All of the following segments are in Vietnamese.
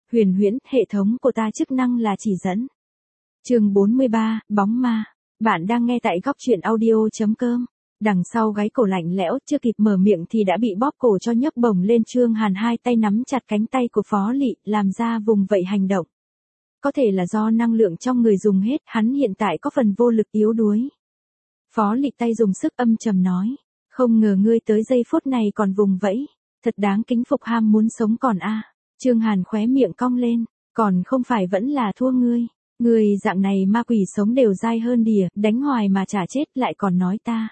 Huyền huyễn, hệ thống của ta chức năng là chỉ dẫn. Chương 43, bóng ma. Bạn đang nghe tại góc truyện audio.com. Đằng sau gáy cổ lạnh lẽo, chưa kịp mở miệng thì đã bị bóp cổ cho nhấc bổng lên. Trương Hàn hai tay nắm chặt cánh tay của Phó Lị, làm ra vùng vẫy hành động. Có thể là do năng lượng trong người dùng hết, hắn hiện tại có phần vô lực yếu đuối. Phó Lị tay dùng sức âm trầm nói, không ngờ ngươi tới giây phút này còn vùng vẫy, thật đáng kính phục, ham muốn sống còn a. Trương Hàn khóe miệng cong lên, còn không phải vẫn là thua ngươi. Ngươi dạng này ma quỷ sống đều dai hơn đỉa, đánh hoài mà chả chết lại còn nói ta.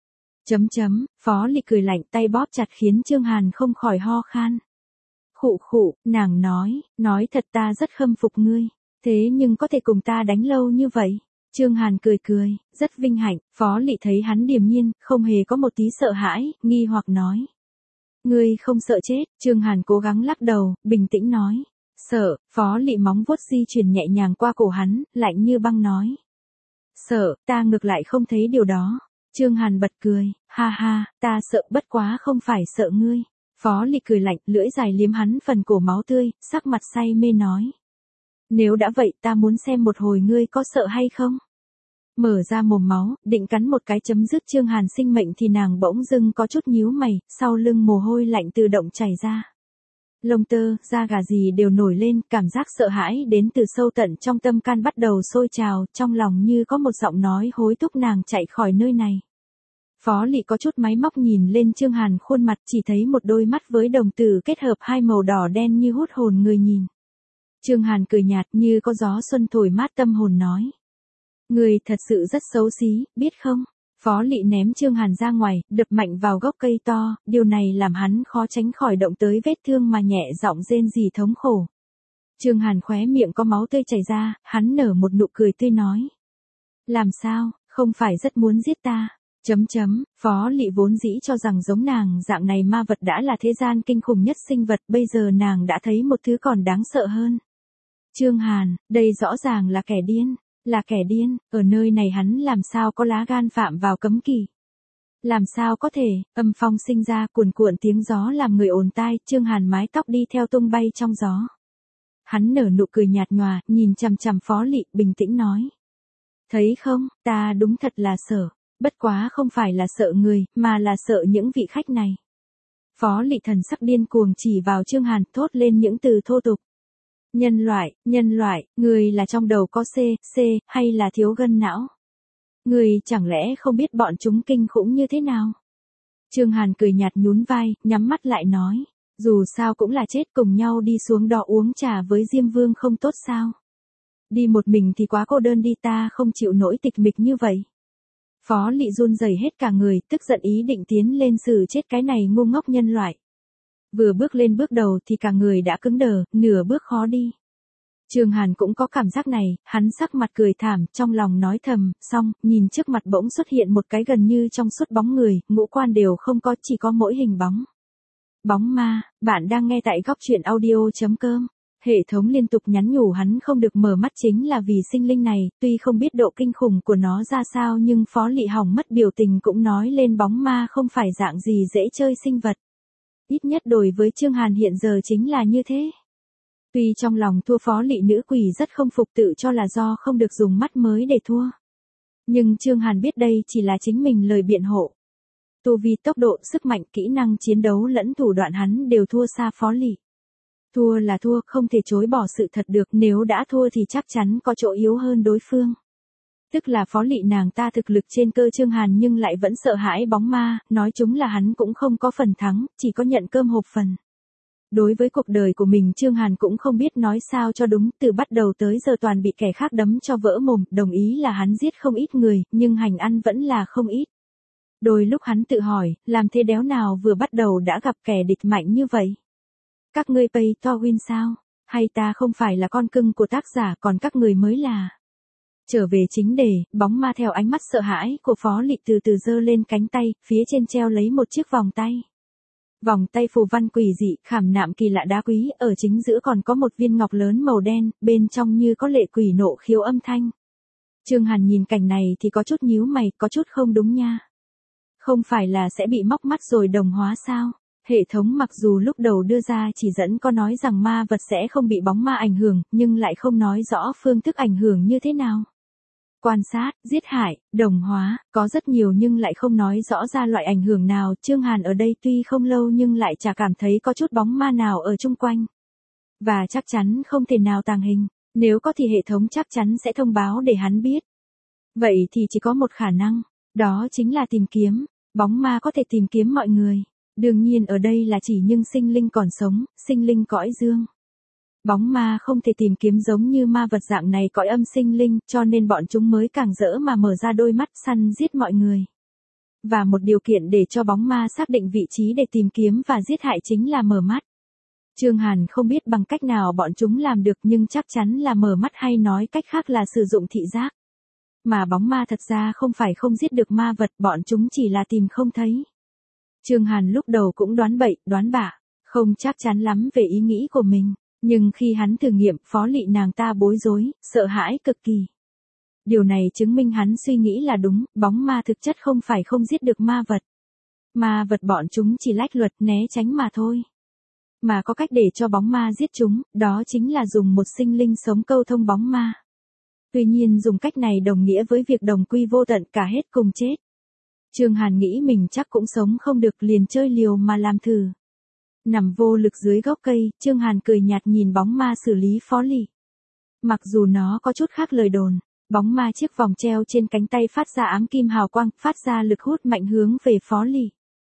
Phó Lị cười lạnh, tay bóp chặt khiến Trương Hàn không khỏi ho khan. Khụ khụ, nàng nói thật ta rất khâm phục ngươi, thế nhưng có thể cùng ta đánh lâu như vậy. Trương Hàn cười, rất vinh hạnh. Phó Lị thấy hắn điềm nhiên, không hề có một tí sợ hãi, nghi hoặc nói. Ngươi không sợ chết? Trương Hàn cố gắng lắc đầu, bình tĩnh nói. Sợ. Phó Lị móng vuốt di chuyển nhẹ nhàng qua cổ hắn, lạnh như băng nói. Sợ, ta ngược lại không thấy điều đó. Trương Hàn bật cười, ha ha, ta sợ bất quá không phải sợ ngươi. Phó Lị cười lạnh, lưỡi dài liếm hắn phần cổ máu tươi, sắc mặt say mê nói. Nếu đã vậy ta muốn xem một hồi ngươi có sợ hay không? Mở ra mồm máu, định cắn một cái chấm dứt Trương Hàn sinh mệnh thì nàng bỗng dưng có chút nhíu mày, sau lưng mồ hôi lạnh tự động chảy ra. Lông tơ, da gà gì đều nổi lên, cảm giác sợ hãi đến từ sâu tận trong tâm can bắt đầu sôi trào, trong lòng như có một giọng nói hối thúc nàng chạy khỏi nơi này. Phó Lị có chút máy móc nhìn lên Trương Hàn khuôn mặt, chỉ thấy một đôi mắt với đồng tử kết hợp hai màu đỏ đen như hút hồn người nhìn. Trương Hàn cười nhạt như có gió xuân thổi mát tâm hồn nói. Người thật sự rất xấu xí, biết không? Phó Lị ném Trương Hàn ra ngoài, đập mạnh vào gốc cây to, điều này làm hắn khó tránh khỏi động tới vết thương mà nhẹ giọng rên rỉ thống khổ. Trương Hàn khóe miệng có máu tươi chảy ra, hắn nở một nụ cười tươi nói. Làm sao, không phải rất muốn giết ta? Phó Lị vốn dĩ cho rằng giống nàng dạng này ma vật đã là thế gian kinh khủng nhất sinh vật, bây giờ nàng đã thấy một thứ còn đáng sợ hơn. Trương Hàn, đây rõ ràng là kẻ điên. Là kẻ điên, ở nơi này hắn làm sao có lá gan phạm vào cấm kỵ. Làm sao có thể, âm phong sinh ra cuồn cuộn tiếng gió làm người ồn tai, Trương Hàn mái tóc đi theo tung bay trong gió. Hắn nở nụ cười nhạt nhòa, nhìn chằm chằm Phó Lị, bình tĩnh nói. Thấy không, ta đúng thật là sợ, bất quá không phải là sợ người, mà là sợ những vị khách này. Phó Lị thần sắc điên cuồng chỉ vào Trương Hàn, thốt lên những từ thô tục. Nhân loại, người là trong đầu có C, hay là thiếu gân não? Người chẳng lẽ không biết bọn chúng kinh khủng như thế nào? Trương Hàn cười nhạt nhún vai, nhắm mắt lại nói, dù sao cũng là chết, cùng nhau đi xuống đó uống trà với Diêm Vương không tốt sao? Đi một mình thì quá cô đơn đi, ta không chịu nổi tịch mịch như vậy. Phó Lị run rẩy hết cả người, tức giận ý định tiến lên xử chết cái này ngu ngốc nhân loại. Vừa bước lên bước đầu thì cả người đã cứng đờ, nửa bước khó đi. Trương Hàn cũng có cảm giác này, hắn sắc mặt cười thảm, trong lòng nói thầm, xong, nhìn trước mặt bỗng xuất hiện một cái gần như trong suốt bóng người, ngũ quan đều không có, chỉ có mỗi hình bóng. Bóng ma, bạn đang nghe tại góc truyện audio.com. Hệ thống liên tục nhắn nhủ hắn không được mở mắt chính là vì sinh linh này, tuy không biết độ kinh khủng của nó ra sao nhưng Phó Lị hỏng mất biểu tình cũng nói lên bóng ma không phải dạng gì dễ chơi sinh vật. Ít nhất đối với Trương Hàn hiện giờ chính là như thế. Tuy trong lòng thua, Phó Lị nữ quỷ rất không phục, tự cho là do không được dùng mắt mới để thua. Nhưng Trương Hàn biết đây chỉ là chính mình lời biện hộ. Tu vi, tốc độ, sức mạnh, kỹ năng chiến đấu lẫn thủ đoạn hắn đều thua xa Phó Lị. Thua là thua, không thể chối bỏ sự thật được, nếu đã thua thì chắc chắn có chỗ yếu hơn đối phương. Tức là Phó Lị nàng ta thực lực trên cơ Trương Hàn nhưng lại vẫn sợ hãi bóng ma, nói chúng là hắn cũng không có phần thắng, chỉ có nhận cơm hộp phần. Đối với cuộc đời của mình Trương Hàn cũng không biết nói sao cho đúng, từ bắt đầu tới giờ toàn bị kẻ khác đấm cho vỡ mồm, đồng ý là hắn giết không ít người, nhưng hành ăn vẫn là không ít. Đôi lúc hắn tự hỏi, làm thế đéo nào vừa bắt đầu đã gặp kẻ địch mạnh như vậy? Các ngươi pay to win sao? Hay ta không phải là con cưng của tác giả còn các người mới là? Trở về chính đề, bóng ma theo ánh mắt sợ hãi của Phó Lị từ từ giơ lên cánh tay, phía trên treo lấy một chiếc vòng tay. Vòng tay phù văn quỷ dị, khảm nạm kỳ lạ đá quý, ở chính giữa còn có một viên ngọc lớn màu đen, bên trong như có lệ quỷ nộ khiếu âm thanh. Trương Hàn nhìn cảnh này thì có chút nhíu mày, có chút không đúng nha. Không phải là sẽ bị móc mắt rồi đồng hóa sao? Hệ thống mặc dù lúc đầu đưa ra chỉ dẫn có nói rằng ma vật sẽ không bị bóng ma ảnh hưởng, nhưng lại không nói rõ phương thức ảnh hưởng như thế nào. Quan sát, giết hại, đồng hóa, có rất nhiều nhưng lại không nói rõ ra loại ảnh hưởng nào. Trương Hàn ở đây tuy không lâu nhưng lại chả cảm thấy có chút bóng ma nào ở chung quanh. Và chắc chắn không thể nào tàng hình, nếu có thì hệ thống chắc chắn sẽ thông báo để hắn biết. Vậy thì chỉ có một khả năng, đó chính là tìm kiếm. Bóng ma có thể tìm kiếm mọi người. Đương nhiên ở đây là chỉ những sinh linh còn sống, sinh linh cõi dương. Bóng ma không thể tìm kiếm giống như ma vật dạng này cõi âm sinh linh, cho nên bọn chúng mới càng rỡ mà mở ra đôi mắt săn giết mọi người. Và một điều kiện để cho bóng ma xác định vị trí để tìm kiếm và giết hại chính là mở mắt. Trương Hàn không biết bằng cách nào bọn chúng làm được nhưng chắc chắn là mở mắt, hay nói cách khác là sử dụng thị giác. Mà bóng ma thật ra không phải không giết được ma vật, bọn chúng chỉ là tìm không thấy. Trương Hàn lúc đầu cũng đoán bậy, đoán bạ, không chắc chắn lắm về ý nghĩ của mình. Nhưng khi hắn thử nghiệm, Phó Lị nàng ta bối rối, sợ hãi cực kỳ. Điều này chứng minh hắn suy nghĩ là đúng, bóng ma thực chất không phải không giết được ma vật. Ma vật bọn chúng chỉ lách luật né tránh mà thôi. Mà có cách để cho bóng ma giết chúng, đó chính là dùng một sinh linh sống câu thông bóng ma. Tuy nhiên dùng cách này đồng nghĩa với việc đồng quy vô tận, cả hết cùng chết. Trương Hàn nghĩ mình chắc cũng sống không được, liền chơi liều mà làm thử. Nằm vô lực dưới gốc cây, Trương Hàn cười nhạt nhìn bóng ma xử lý Phó Lị. Mặc dù nó có chút khác lời đồn, bóng ma chiếc vòng treo trên cánh tay phát ra ám kim hào quang, phát ra lực hút mạnh hướng về Phó Lị.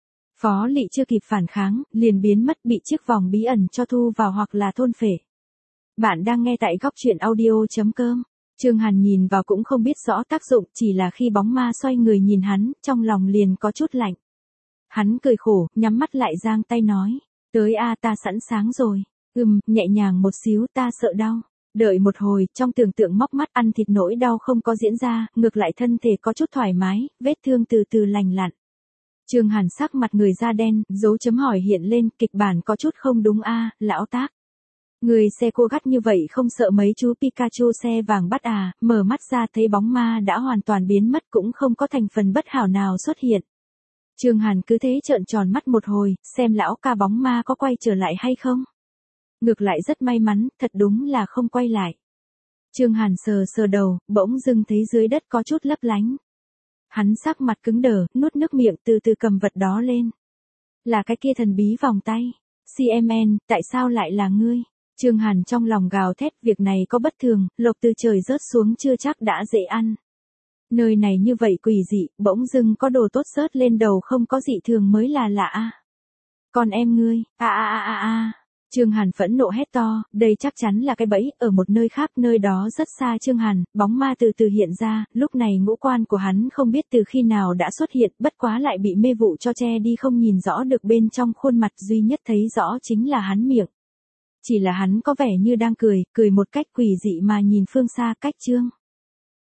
Phó Lị chưa kịp phản kháng, liền biến mất, bị chiếc vòng bí ẩn cho thu vào hoặc là thôn phệ. Bạn đang nghe tại góc truyện audio.com. Trương Hàn nhìn vào cũng không biết rõ tác dụng, chỉ là khi bóng ma xoay người nhìn hắn, trong lòng liền có chút lạnh. Hắn cười khổ, nhắm mắt lại giang tay nói. Tới a, ta sẵn sàng rồi. Nhẹ nhàng một xíu, ta sợ đau. Đợi một hồi, trong tưởng tượng móc mắt ăn thịt, nỗi đau không có diễn ra, ngược lại thân thể có chút thoải mái, vết thương từ từ lành lặn. Trương Hàn sắc mặt người da đen, dấu chấm hỏi hiện lên, kịch bản có chút không đúng a, lão tác. Người xe cô gắt như vậy không sợ mấy chú Pikachu xe vàng bắt à, mở mắt ra thấy bóng ma đã hoàn toàn biến mất, cũng không có thành phần bất hảo nào xuất hiện. Trương Hàn cứ thế trợn tròn mắt một hồi, xem lão ca bóng ma có quay trở lại hay không. Ngược lại rất may mắn, thật đúng là không quay lại. Trương Hàn sờ sờ đầu, bỗng dưng thấy dưới đất có chút lấp lánh. Hắn sắc mặt cứng đờ, nuốt nước miệng, từ từ cầm vật đó lên. Là cái kia thần bí vòng tay. CMN, tại sao lại là ngươi? Trương Hàn trong lòng gào thét, việc này có bất thường, lộc từ trời rớt xuống chưa chắc đã dễ ăn. Nơi này như vậy quỷ dị, bỗng dưng có đồ tốt rớt lên đầu không có dị thường mới là lạ a. Con em ngươi, Trương Hàn phẫn nộ hét to, đây chắc chắn là cái bẫy, ở một nơi khác, nơi đó rất xa Trương Hàn, bóng ma từ từ hiện ra, lúc này ngũ quan của hắn không biết từ khi nào đã xuất hiện, bất quá lại bị mê vụ cho che đi, không nhìn rõ được bên trong khuôn mặt, duy nhất thấy rõ chính là hắn miệng. Chỉ là hắn có vẻ như đang cười, cười một cách quỷ dị mà nhìn phương xa cách Trương